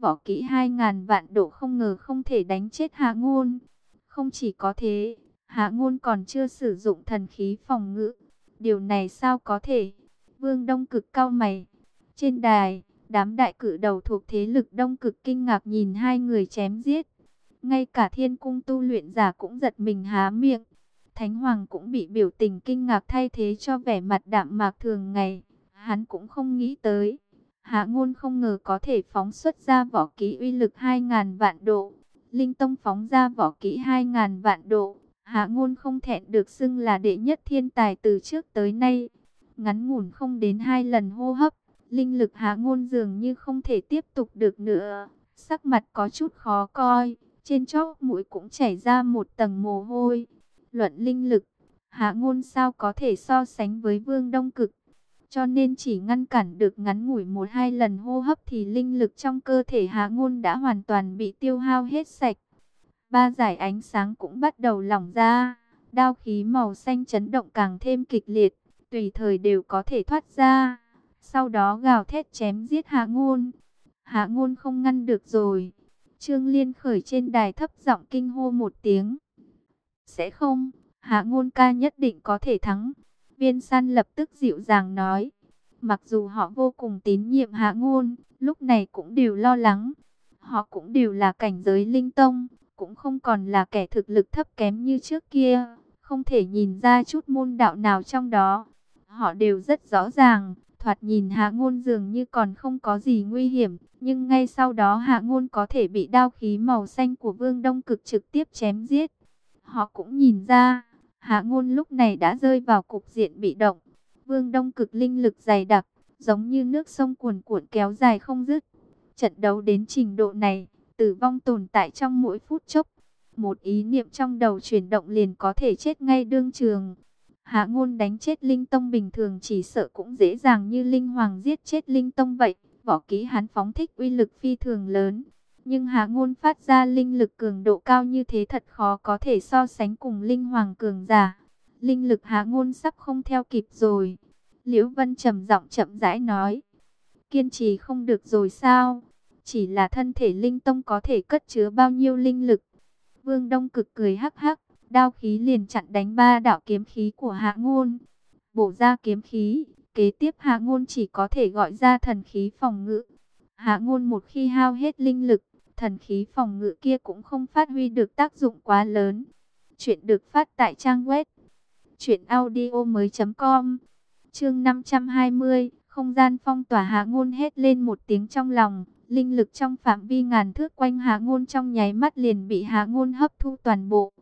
Speaker 1: võ kỹ 2000 vạn độ không ngờ không thể đánh chết Hạ Ngôn. Không chỉ có thế, Hạ Ngôn còn chưa sử dụng thần khí phòng ngự. Điều này sao có thể? Vương Đông Cực cau mày. Trên đài, đám đại cử đầu thuộc thế lực Đông Cực kinh ngạc nhìn hai người chém giết. Ngay cả Thiên Cung tu luyện giả cũng giật mình há miệng. Thánh Hoàng cũng bị biểu tình kinh ngạc thay thế cho vẻ mặt đạm mạc thường ngày. Hắn cũng không nghĩ tới. Hạ Ngôn không ngờ có thể phóng xuất ra võ kỹ uy lực 2000 vạn độ. Linh Tông phóng ra võ kỹ 2000 vạn độ. Hạ Ngôn không thẹn được xưng là đệ nhất thiên tài từ trước tới nay. Ngắn ngủn không đến 2 lần hô hấp, linh lực Hạ Ngôn dường như không thể tiếp tục được nữa. Sắc mặt có chút khó coi, trên chóp mũi cũng chảy ra một tầng mồ hôi. Luận linh lực, Hạ Ngôn sao có thể so sánh với Vương Đông Cực. Cho nên chỉ ngăn cản được ngắn ngủi 1-2 lần hô hấp thì linh lực trong cơ thể Hạ Ngôn đã hoàn toàn bị tiêu hao hết sạch. Ba dải ánh sáng cũng bắt đầu lỏng ra, đao khí màu xanh chấn động càng thêm kịch liệt, tùy thời đều có thể thoát ra. Sau đó gào thét chém giết Hạ Ngôn. Hạ Ngôn không ngăn được rồi. Trương Liên khởi trên đài thấp giọng kinh hô một tiếng. Sẽ không, Hạ Ngôn ca nhất định có thể thắng. Viên Săn lập tức dịu dàng nói. Mặc dù họ vô cùng tín nhiệm Hạ Ngôn, lúc này cũng đều lo lắng. Họ cũng đều là cảnh giới linh tông, cũng không còn là kẻ thực lực thấp kém như trước kia, không thể nhìn ra chút môn đạo nào trong đó. Họ đều rất rõ ràng, thoạt nhìn Hạ Ngôn dường như còn không có gì nguy hiểm, nhưng ngay sau đó Hạ Ngôn có thể bị đao khí màu xanh của Vương Đông Cực trực tiếp chém giết. Họ cũng nhìn ra, Hạ Ngôn lúc này đã rơi vào cục diện bị động. Vương Đông Cực linh lực dày đặc, giống như nước sông cuồn cuộn kéo dài không dứt. Trận đấu đến trình độ này, tử vong tồn tại trong mỗi phút chốc. Một ý niệm trong đầu chuyển động liền có thể chết ngay đương trường. Hạ Ngôn đánh chết Linh Tông bình thường chỉ sợ cũng dễ dàng như Linh Hoàng giết chết Linh Tông vậy. Võ kỹ hắn phóng thích uy lực phi thường lớn. Nhưng Hạ Ngôn phát ra linh lực cường độ cao như thế thật khó có thể so sánh cùng Linh Hoàng cường giả. Linh lực Hạ Ngôn sắp không theo kịp rồi. Liễu Vân trầm giọng chậm rãi nói. Kiên trì không được rồi sao? Chỉ là thân thể Linh Tông có thể cất chứa bao nhiêu linh lực? Vương Đông Cực cười hắc hắc, đao khí liền chặn đánh ba đạo kiếm khí của Hạ Ngôn. Bổ ra kiếm khí, kế tiếp Hạ Ngôn chỉ có thể gọi ra thần khí phòng ngự. Hạ Ngôn một khi hao hết linh lực, thần khí phòng ngự kia cũng không phát huy được tác dụng quá lớn. Chuyện được phát tại trang web truyệnaudiomoi.com. Chương 520, không gian phong tỏa. Hạ Ngôn hét lên một tiếng trong lòng, linh lực trong phạm vi ngàn thước quanh Hạ Ngôn trong nháy mắt liền bị Hạ Ngôn hấp thu toàn bộ.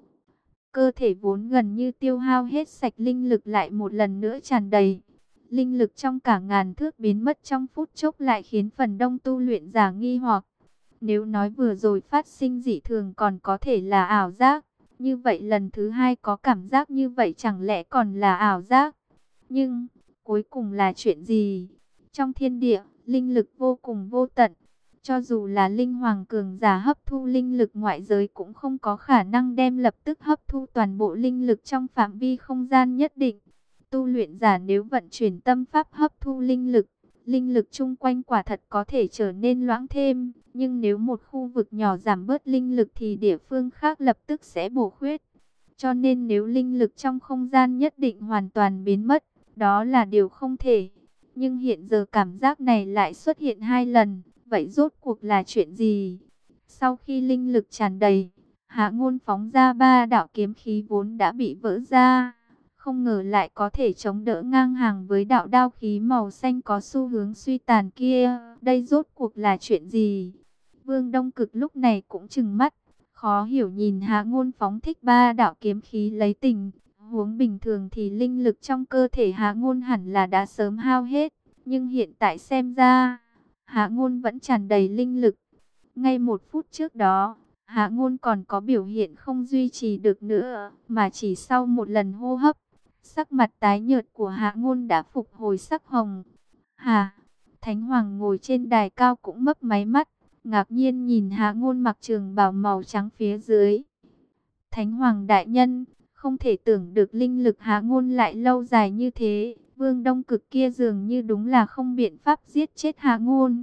Speaker 1: Cơ thể vốn gần như tiêu hao hết sạch linh lực lại một lần nữa tràn đầy. Linh lực trong cả ngàn thước biến mất trong phút chốc lại khiến phần đông tu luyện giả nghi hoặc. Nếu nói vừa rồi phát sinh dị thường còn có thể là ảo giác, như vậy lần thứ hai có cảm giác như vậy chẳng lẽ còn là ảo giác? Nhưng, cuối cùng là chuyện gì? Trong thiên địa, linh lực vô cùng vô tận. Cho dù là linh hoàng cường giả hấp thu linh lực ngoại giới cũng không có khả năng đem lập tức hấp thu toàn bộ linh lực trong phạm vi không gian nhất định. Tu luyện giả nếu vận chuyển tâm pháp hấp thu linh lực chung quanh quả thật có thể trở nên loãng thêm. Nhưng nếu một khu vực nhỏ giảm bớt linh lực thì địa phương khác lập tức sẽ bổ khuyết. Cho nên nếu linh lực trong không gian nhất định hoàn toàn biến mất, đó là điều không thể. Nhưng hiện giờ cảm giác này lại xuất hiện 2 lần. Vậy rốt cuộc là chuyện gì? Sau khi linh lực tràn đầy, Hạ Ngôn phóng ra 3 đạo kiếm khí vốn đã bị vỡ ra. Không ngờ lại có thể chống đỡ ngang hàng với đạo đao khí màu xanh có xu hướng suy tàn kia. Đây rốt cuộc là chuyện gì? Vương Đông Cực lúc này cũng trừng mắt, khó hiểu nhìn Hạ Ngôn phóng thích 3 đạo kiếm khí lấy tình. Huống bình thường thì linh lực trong cơ thể Hạ Ngôn hẳn là đã sớm hao hết. Nhưng hiện tại xem ra, Hạ Ngôn vẫn tràn đầy linh lực. Ngay 1 phút trước đó, Hạ Ngôn còn có biểu hiện không duy trì được nữa, mà chỉ sau một lần hô hấp, sắc mặt tái nhợt của Hạ Ngôn đã phục hồi sắc hồng. Hà, Thánh Hoàng ngồi trên đài cao cũng mấp máy mắt, ngạc nhiên nhìn Hạ Ngôn mặc trường bào màu trắng phía dưới. Thánh Hoàng đại nhân, không thể tưởng được linh lực Hạ Ngôn lại lâu dài như thế. Vương Đông Cực kia dường như đúng là không biện pháp giết chết Hạ Ngôn.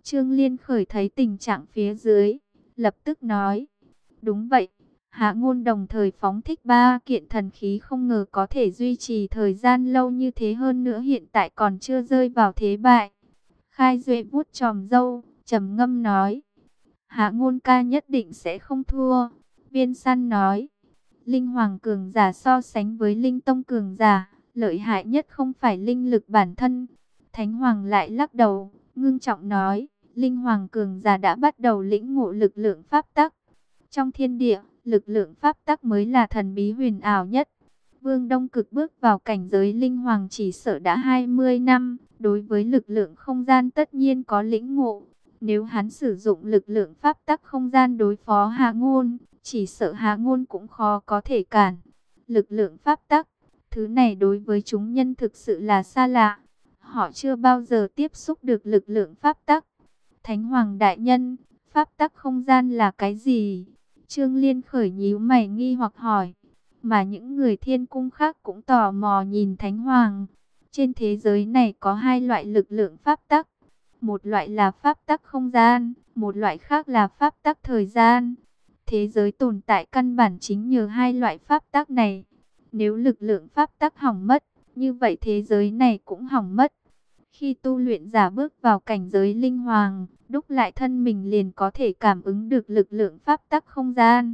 Speaker 1: Trương Liên khởi thấy tình trạng phía dưới, lập tức nói, đúng vậy. Hạ Ngôn đồng thời phóng thích 3 kiện thần khí, không ngờ có thể duy trì thời gian lâu như thế, hơn nữa hiện tại còn chưa rơi vào thế bại. Khai Duệ vuốt chòm râu, trầm ngâm nói, Hạ Ngôn ca nhất định sẽ không thua. Viên Săn nói, Linh Hoàng cường giả so sánh với Linh Tông cường giả, lợi hại nhất không phải linh lực bản thân. Thánh Hoàng lại lắc đầu, ngưng trọng nói, Linh Hoàng cường giả đã bắt đầu lĩnh ngộ lực lượng pháp tắc. Trong thiên địa, lực lượng pháp tắc mới là thần bí huyền ảo nhất. Vương Đông Cực bước vào cảnh giới Linh Hoàng chỉ sợ đã 20 năm, đối với lực lượng không gian tất nhiên có lĩnh ngộ. Nếu hắn sử dụng lực lượng pháp tắc không gian đối phó Hạ Ngôn, chỉ sợ Hạ Ngôn cũng khó có thể cản. Lực lượng pháp tắc, thứ này đối với chúng nhân thực sự là xa lạ. Họ chưa bao giờ tiếp xúc được lực lượng pháp tắc. Thánh Hoàng đại nhân, pháp tắc không gian là cái gì? Trương Liên khởi nhíu mày nghi hoặc hỏi. Mà những người thiên cung khác cũng tò mò nhìn Thánh Hoàng. Trên thế giới này có 2 loại lực lượng pháp tắc. Một loại là pháp tắc không gian, một loại khác là pháp tắc thời gian. Thế giới tồn tại căn bản chính nhờ 2 loại pháp tắc này. Nếu lực lượng pháp tắc hỏng mất, như vậy thế giới này cũng hỏng mất. Khi tu luyện giả bước vào cảnh giới linh hoàng, đúc lại thân mình liền có thể cảm ứng được lực lượng pháp tắc không gian.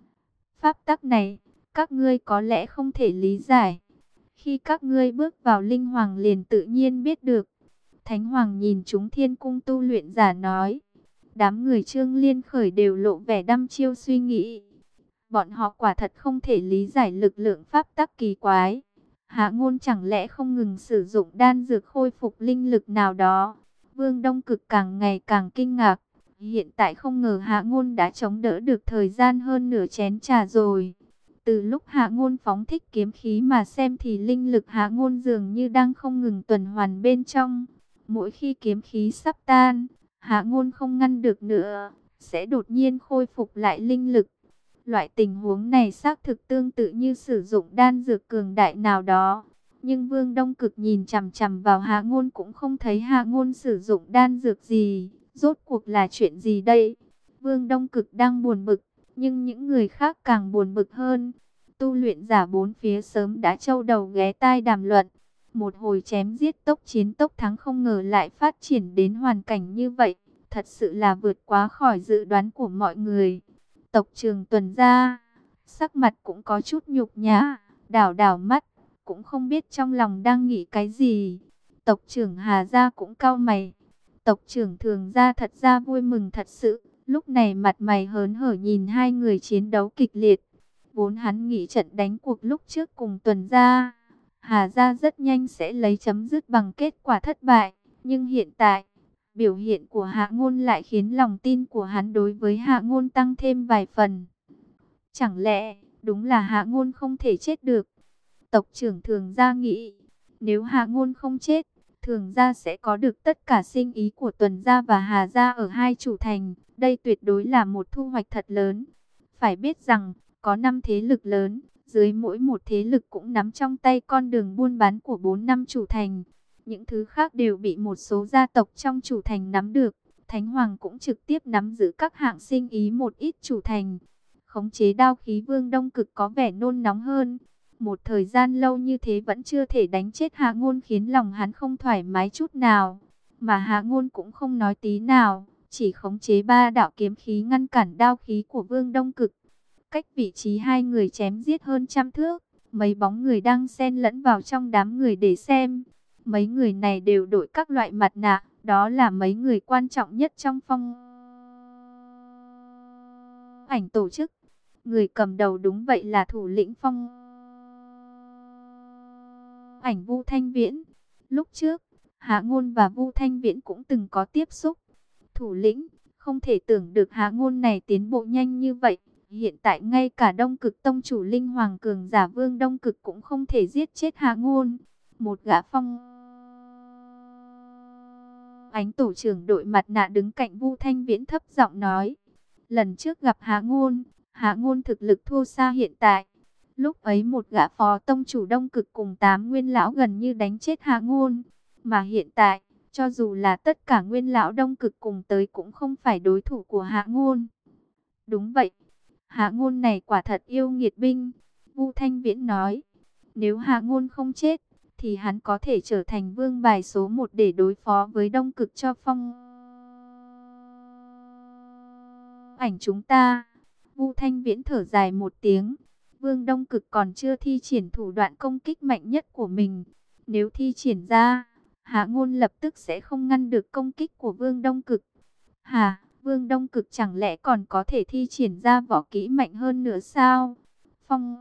Speaker 1: Pháp tắc này, các ngươi có lẽ không thể lý giải. Khi các ngươi bước vào linh hoàng liền tự nhiên biết được. Thánh Hoàng nhìn chúng thiên cung tu luyện giả nói. Đám người Trương Liên khởi đều lộ vẻ đăm chiêu suy nghĩ. Bọn họ quả thật không thể lý giải lực lượng pháp tắc kỳ quái. Hạ Ngôn chẳng lẽ không ngừng sử dụng đan dược khôi phục linh lực nào đó? Vương Đông Cực càng ngày càng kinh ngạc. Hiện tại không ngờ Hạ Ngôn đã chống đỡ được thời gian hơn nửa chén trà rồi. Từ lúc Hạ Ngôn phóng thích kiếm khí mà xem thì linh lực Hạ Ngôn dường như đang không ngừng tuần hoàn bên trong. Mỗi khi kiếm khí sắp tan, Hạ Ngôn không ngăn được nữa, sẽ đột nhiên khôi phục lại linh lực. Loại tình huống này xác thực tương tự như sử dụng đan dược cường đại nào đó. Nhưng Vương Đông Cực nhìn chằm chằm vào Hạ Ngôn cũng không thấy Hạ Ngôn sử dụng đan dược gì. Rốt cuộc là chuyện gì đây? Vương Đông Cực đang buồn bực, nhưng những người khác càng buồn bực hơn. Tu luyện giả bốn phía sớm đã châu đầu ghé tai đàm luận. Một hồi chém giết tốc chiến tốc thắng không ngờ lại phát triển đến hoàn cảnh như vậy. Thật sự là vượt quá khỏi dự đoán của mọi người. Tộc trưởng Tuần gia, sắc mặt cũng có chút nhục nhã, đảo đảo mắt, cũng không biết trong lòng đang nghĩ cái gì. Tộc trưởng Hà gia cũng cau mày. Tộc trưởng Thường gia thật ra vui mừng thật sự, lúc này mặt mày hớn hở nhìn hai người chiến đấu kịch liệt. Vốn hắn nghĩ trận đánh cuộc lúc trước cùng Tuần gia, Hà gia rất nhanh sẽ lấy chấm dứt bằng kết quả thất bại, nhưng hiện tại, biểu hiện của Hạ Ngôn lại khiến lòng tin của hắn đối với Hạ Ngôn tăng thêm vài phần. Chẳng lẽ, đúng là Hạ Ngôn không thể chết được? Tộc trưởng Thường gia nghĩ, nếu Hạ Ngôn không chết, Thường gia sẽ có được tất cả sinh ý của Tuần gia và Hà gia ở hai chủ thành. Đây tuyệt đối là một thu hoạch thật lớn. Phải biết rằng, có 5 thế lực lớn, dưới mỗi một thế lực cũng nắm trong tay con đường buôn bán của 4 năm chủ thành. Những thứ khác đều bị một số gia tộc trong chủ thành nắm được. Thánh Hoàng cũng trực tiếp nắm giữ các hạng sinh ý một ít chủ thành. Khống chế đao khí Vương Đông Cực có vẻ nôn nóng hơn. Một thời gian lâu như thế vẫn chưa thể đánh chết Hạ Ngôn khiến lòng hắn không thoải mái chút nào. Mà Hạ Ngôn cũng không nói tí nào, chỉ khống chế 3 đạo kiếm khí ngăn cản đao khí của Vương Đông Cực. Cách vị trí hai người chém giết hơn 100 thước, mấy bóng người đang xen lẫn vào trong đám người để xem. Mấy người này đều đội các loại mặt nạ, đó là mấy người quan trọng nhất trong phong ảnh tổ chức. Người cầm đầu đúng vậy là thủ lĩnh phong ảnh Vu Thanh Viễn. Lúc trước, Hạ Ngôn và Vu Thanh Viễn cũng từng có tiếp xúc. Thủ lĩnh, không thể tưởng được Hạ Ngôn này tiến bộ nhanh như vậy. Hiện tại ngay cả Đông Cực Tông chủ Linh Hoàng cường giả Vương Đông Cực cũng không thể giết chết Hạ Ngôn. Một gã phong ánh tổ trưởng đội mặt nạ đứng cạnh Vu Thanh Viễn thấp giọng nói. Lần trước gặp Hạ Ngôn thực lực thua xa hiện tại. Lúc ấy một gã phó tông chủ Đông Cực cùng 8 nguyên lão gần như đánh chết Hạ Ngôn. Mà hiện tại, Cho dù là tất cả nguyên lão Đông Cực cùng tới cũng không phải đối thủ của Hạ Ngôn. Đúng vậy, Hạ Ngôn này quả thật yêu nghiệt binh. Vu Thanh Viễn nói, nếu Hạ Ngôn không chết, thì hắn có thể trở thành vương bài số 1 để đối phó với Đông Cực cho Phong Ảnh chúng ta. Vu Thanh Viễn thở dài một tiếng. Vương Đông Cực còn chưa thi triển thủ đoạn công kích mạnh nhất của mình. Nếu thi triển ra, Hạ Ngôn lập tức sẽ không ngăn được công kích của Vương Đông Cực. Hả, Vương Đông Cực chẳng lẽ còn có thể thi triển ra võ kỹ mạnh hơn nữa sao? Phong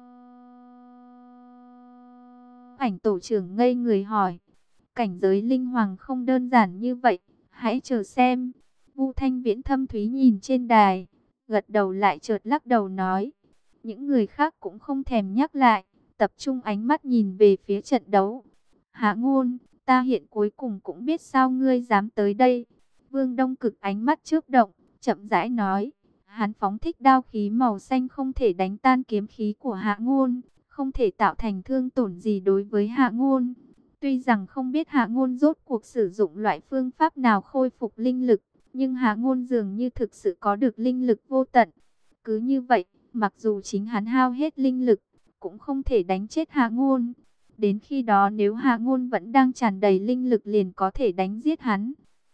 Speaker 1: Ảnh tổ trưởng ngây người hỏi. Cảnh giới linh hoàng không đơn giản như vậy, hãy chờ xem. Vu Thanh Viễn thâm thúy nhìn trên đài, gật đầu lại chợt lắc đầu nói. Những người khác cũng không thèm nhắc lại, tập trung ánh mắt nhìn về phía trận đấu. Hạ Ngôn, ta hiện cuối cùng cũng biết sao ngươi dám tới đây. Vương Đông Cực ánh mắt chớp động, chậm rãi nói. Hắn phóng thích đao khí màu xanh không thể đánh tan kiếm khí của Hạ Ngôn, không thể tạo thành thương tổn gì đối với Hạ Ngôn. Tuy rằng không biết Hạ Ngôn rốt cuộc sử dụng loại phương pháp nào khôi phục linh lực, nhưng Hạ Ngôn dường như thực sự có được linh lực vô tận. Cứ như vậy, mặc dù chính hắn hao hết linh lực, cũng không thể đánh chết Hạ Ngôn. Đến khi đó nếu Hạ Ngôn vẫn đang tràn đầy linh lực liền có thể đánh giết hắn.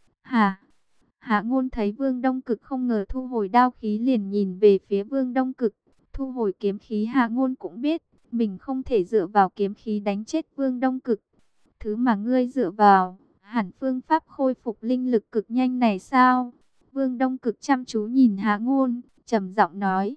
Speaker 1: Hạ Ngôn thấy Vương Đông Cực không ngờ thu hồi đao khí liền nhìn về phía Vương Đông Cực. Thu hồi kiếm khí Hạ Ngôn cũng biết, mình không thể dựa vào kiếm khí đánh chết Vương Đông Cực. Thứ mà ngươi dựa vào, hẳn phương pháp khôi phục linh lực cực nhanh này sao? Vương Đông Cực chăm chú nhìn Hạ Ngôn, trầm giọng nói.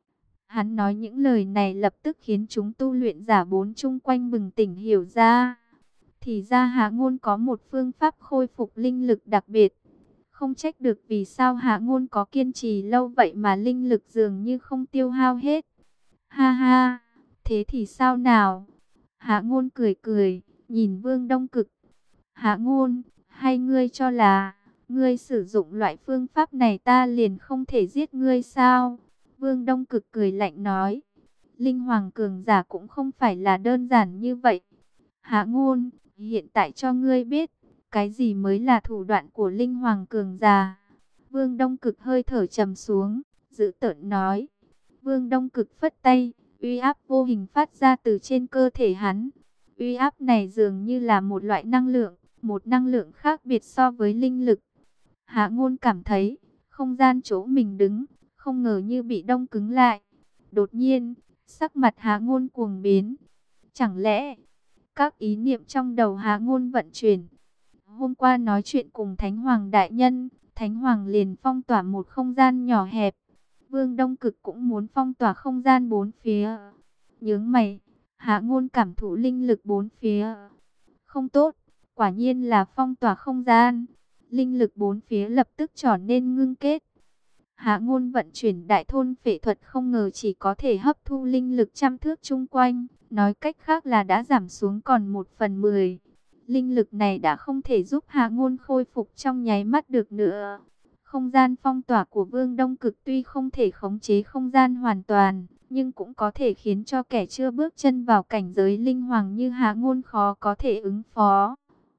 Speaker 1: Hắn nói những lời này lập tức khiến chúng tu luyện giả bốn chung quanh bừng tỉnh hiểu ra. Thì ra Hạ Ngôn có một phương pháp khôi phục linh lực đặc biệt. Không trách được vì sao Hạ Ngôn có kiên trì lâu vậy mà linh lực dường như không tiêu hao hết. Ha ha, thế thì sao nào? Hạ Ngôn cười cười, nhìn Vương Đông Cực. Hạ Ngôn, hay ngươi cho là ngươi sử dụng loại phương pháp này ta liền không thể giết ngươi sao? Vương Đông Cực cười lạnh nói. Linh hoàng cường giả cũng không phải là đơn giản như vậy. Hạ Ngôn, hiện tại cho ngươi biết, cái gì mới là thủ đoạn của linh hoàng cường giả. Vương Đông Cực hơi thở trầm xuống, giữ tợn nói. Vương Đông Cực phất tay, uy áp vô hình phát ra từ trên cơ thể hắn. Uy áp này dường như là một loại năng lượng, một năng lượng khác biệt so với linh lực. Hạ Ngôn cảm thấy, không gian chỗ mình đứng, không ngờ như bị đông cứng lại. Đột nhiên, sắc mặt Hạ Ngôn cuồng biến. Chẳng lẽ, các ý niệm trong đầu Hạ Ngôn vận chuyển. Hôm qua nói chuyện cùng Thánh Hoàng Đại Nhân, Thánh Hoàng liền phong tỏa một không gian nhỏ hẹp. Vương Đông Cực cũng muốn phong tỏa không gian bốn phía. Nhướng mày, Hạ Ngôn cảm thụ linh lực bốn phía. Không tốt, quả nhiên là phong tỏa không gian. Linh lực bốn phía lập tức trở nên ngưng kết. Hạ Ngôn vận chuyển đại thôn phệ thuật không ngờ chỉ có thể hấp thu linh lực trăm thước chung quanh. Nói cách khác là đã giảm xuống còn 1/10. Linh lực này đã không thể giúp Hạ Ngôn khôi phục trong nháy mắt được nữa. Không gian phong tỏa của Vương Đông Cực tuy không thể khống chế không gian hoàn toàn, nhưng cũng có thể khiến cho kẻ chưa bước chân vào cảnh giới linh hoàng như Hạ Ngôn khó có thể ứng phó.